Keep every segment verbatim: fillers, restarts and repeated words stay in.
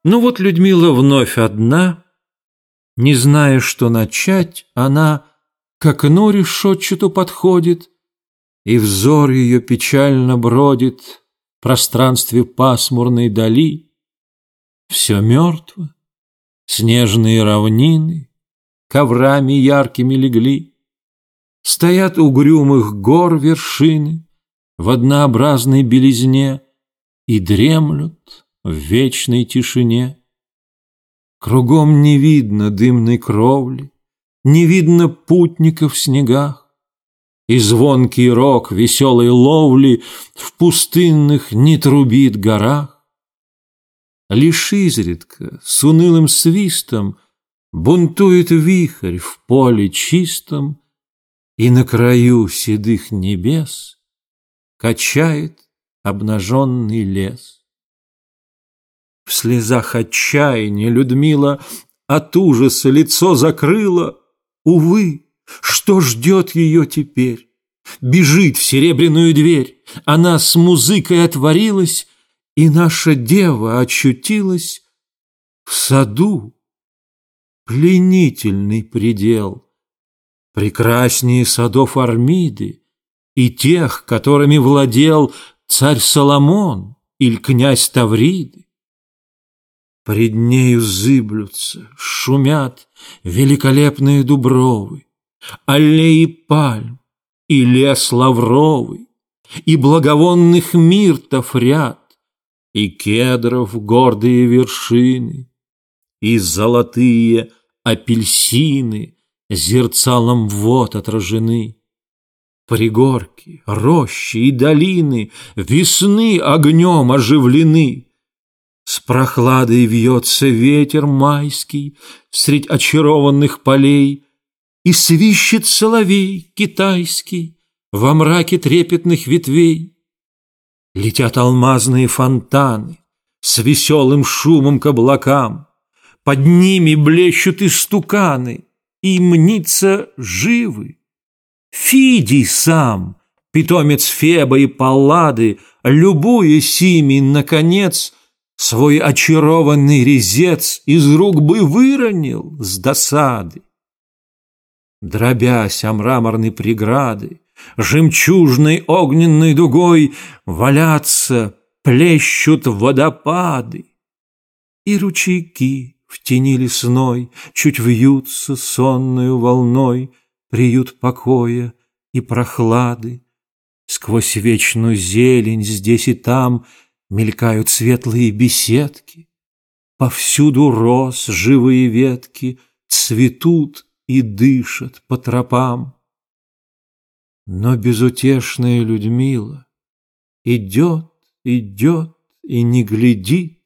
Ну вот Людмила вновь одна, не зная, что начать, она к окну решетчату подходит, и взор ее печально бродит в пространстве пасмурной дали. Все мертво, снежные равнины коврами яркими легли, стоят угрюмых гор вершины в однообразной белизне и дремлют в вечной тишине. Кругом не видно дымной кровли, не видно путников в снегах, и звонкий рог веселой ловли в пустынных не трубит горах. Лишь изредка с унылым свистом бунтует вихрь в поле чистом, и на краю седых небес качает обнаженный лес. В слезах отчаяния Людмила от ужаса лицо закрыла. Увы, что ждет ее теперь? Бежит в серебряную дверь. Она с музыкой отворилась, и наша дева очутилась в саду. Пленительный предел, прекраснее садов Армиды и тех, которыми владел царь Соломон или князь Тавриды. Пред нею зыблются, шумят великолепные дубровы, аллеи пальм и лес лавровый, и благовонных миртов ряд, и кедров гордые вершины, и золотые апельсины зерцалом вод отражены. Пригорки, рощи и долины весны огнем оживлены. С прохладой вьется ветер майский средь очарованных полей, и свищет соловей китайский во мраке трепетных ветвей. Летят алмазные фонтаны с веселым шумом к облакам, под ними блещут истуканы, и мнится живы. Фидий сам, питомец Феба и Паллады, любуясь ими, наконец, свой очарованный резец из рук бы выронил с досады. Дробясь о мраморной преграды, жемчужной огненной дугой валятся, плещут водопады, и ручейки в тени лесной чуть вьются сонною волной, приют покоя и прохлады. Сквозь вечную зелень здесь и там мелькают светлые беседки, повсюду роз живые ветки цветут и дышат по тропам. Но безутешная Людмила идет, идет и не глядит.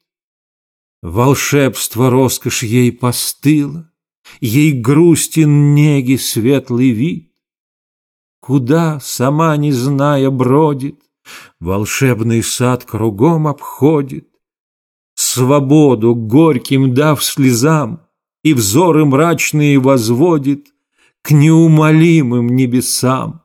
Волшебство роскошь ей постыло, ей грустен неги светлый вид. Куда, сама не зная, бродит, волшебный сад кругом обходит, свободу горьким дав слезам, и взоры мрачные возводит к неумолимым небесам.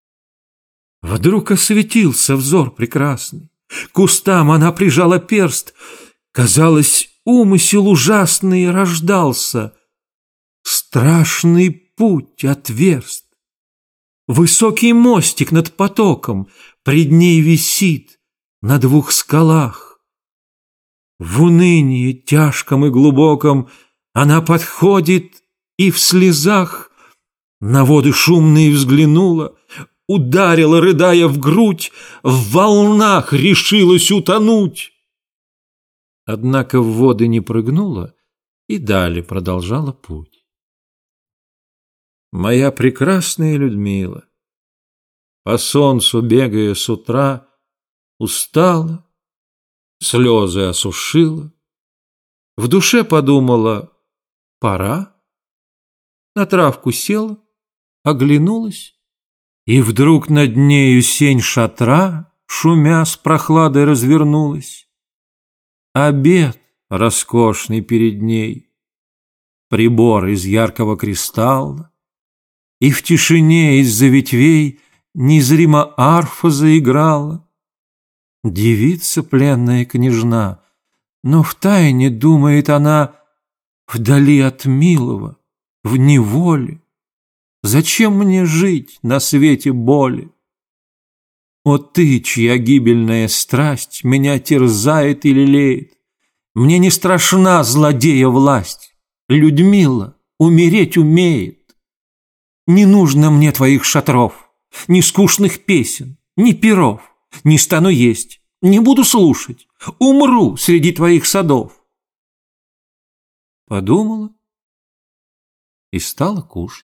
Вдруг осветился взор прекрасный, к устам она прижала перст, казалось, умысел ужасный рождался, страшный путь отверст. Высокий мостик над потоком пред ней висит на двух скалах. В унынии тяжком и глубоком она подходит и в слезах на воды шумные взглянула, ударила, рыдая, в грудь, в волнах решилась утонуть. Однако в воды не прыгнула и далее продолжала путь. Моя прекрасная Людмила, по солнцу бегая с утра, устала, слезы осушила, в душе подумала: пора. На травку села, оглянулась, и вдруг над нею сень шатра, шумя с прохладой, развернулась. Обед роскошный перед ней, прибор из яркого кристалла, и в тишине из-за ветвей незримо арфа заиграла. Девица пленная княжна Но втайне думает она, вдали от милого, в неволе. Зачем мне жить на свете боли? О ты, чья гибельная страсть меня терзает и лелеет, мне не страшна злодея власть, Людмила умереть умеет. Не нужно мне твоих шатров, ни скучных песен, ни перов, не стану есть, не буду слушать, умру среди твоих садов. Подумала и стала кушать.